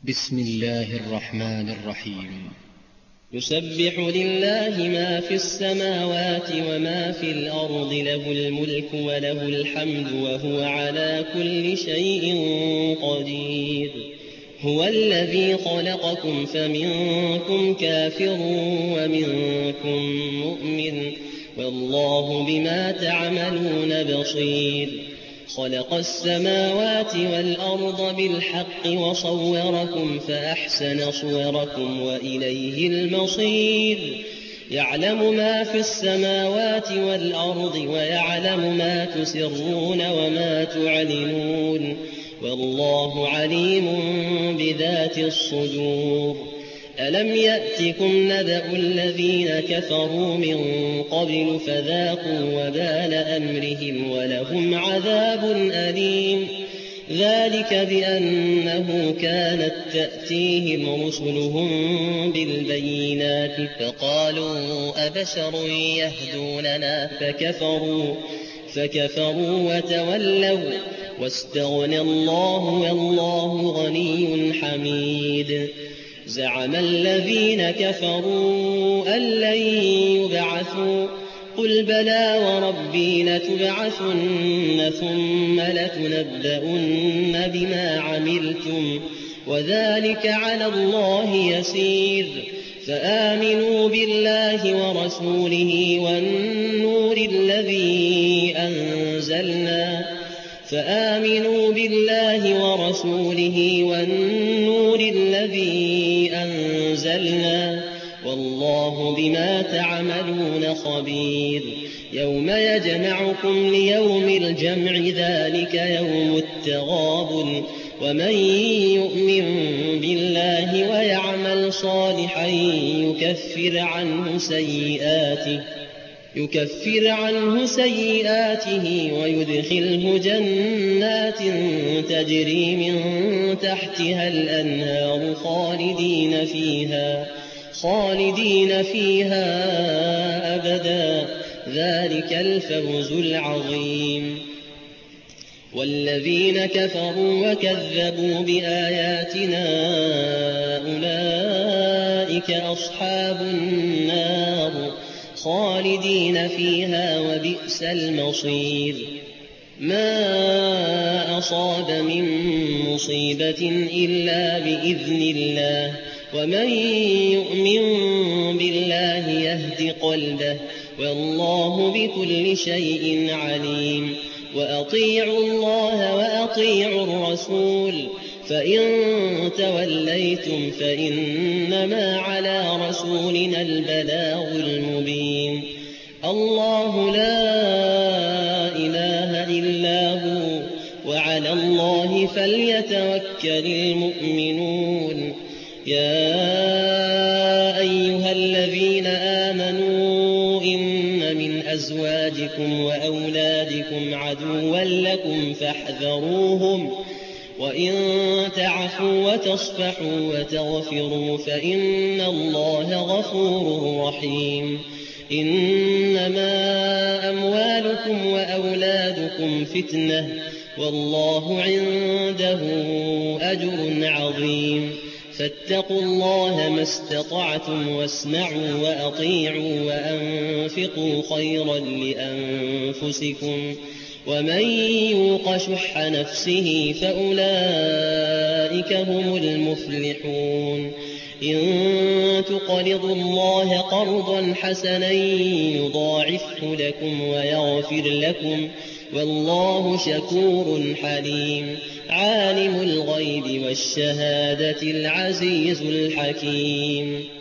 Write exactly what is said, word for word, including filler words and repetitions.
بسم الله الرحمن الرحيم. يسبح لله ما في السماوات وما في الأرض، له الملك وله الحمد وهو على كل شيء قدير. هو الذي خلقكم فمنكم كافر ومنكم مؤمن، والله بما تعملون بصير. خلق السماوات والأرض بالحق وصوركم فأحسن صوركم وإليه المصير. يعلم ما في السماوات والأرض ويعلم ما تسرون وما تعلنون، والله عليم بذات الصدور. ألم يأتكم نبأ الذين كفروا من قبل فذاقوا وبال أمرهم ولهم عذاب أليم. ذلك بأنه كانت تأتيهم رسلهم بالبينات فقالوا أبشر يهدوننا فكفروا, فكفروا وتولوا واستغنى الله والله غني حميد. زعم الذين كفروا أن لن يبعثوا، قل بلى وربي لتبعثن ثم لتنبؤن بما عملتم وذلك على الله يسير. فآمنوا بالله ورسوله والنور الذي أنزلنا فآمنوا بالله ورسوله والنور الذي أنزلنا والله بما تعملون خبير. يوم يجمعكم ليوم الجمع ذلك يوم التغابن، ومن يؤمن بالله ويعمل صالحا يكفر عنه سيئاته يكفر عنه سيئاته ويدخله جنات تجري من تحتها الأنهار خالدين فيها خالدين فيها أبدا، ذلك الفوز العظيم. والذين كفروا وكذبوا بآياتنا أولئك أصحاب النار خالدين فيها وبئس المصير. ما أصاب من مصيبة إلا بإذن الله، ومن يؤمن بالله يهد قلبه، والله بكل شيء عليم. وأطيعوا الله وأطيعوا الرسول، فإن توليتم فإنما على رسولنا البلاغ المبين. الله لا إله إلا هو، وعلى الله فليتوكل المؤمنون. يا أيها الذين آمنوا إن من أزواجكم وأولادكم عدوا لكم فاحذروهم، وإن تعفوا وتصفحوا وتغفروا فإن الله غفور رحيم. إنما أموالكم وأولادكم فتنة، والله عنده أجر عظيم. فاتقوا الله ما استطعتم واسمعوا وأطيعوا وأنفقوا خيرا لأنفسكم، ومن يوق شح نفسه فأولئك هم المفلحون. إن تقرضوا الله قرضا حسنا يضاعفه لكم ويغفر لكم، والله شكور حليم. عالم الغيب والشهادة العزيز الحكيم.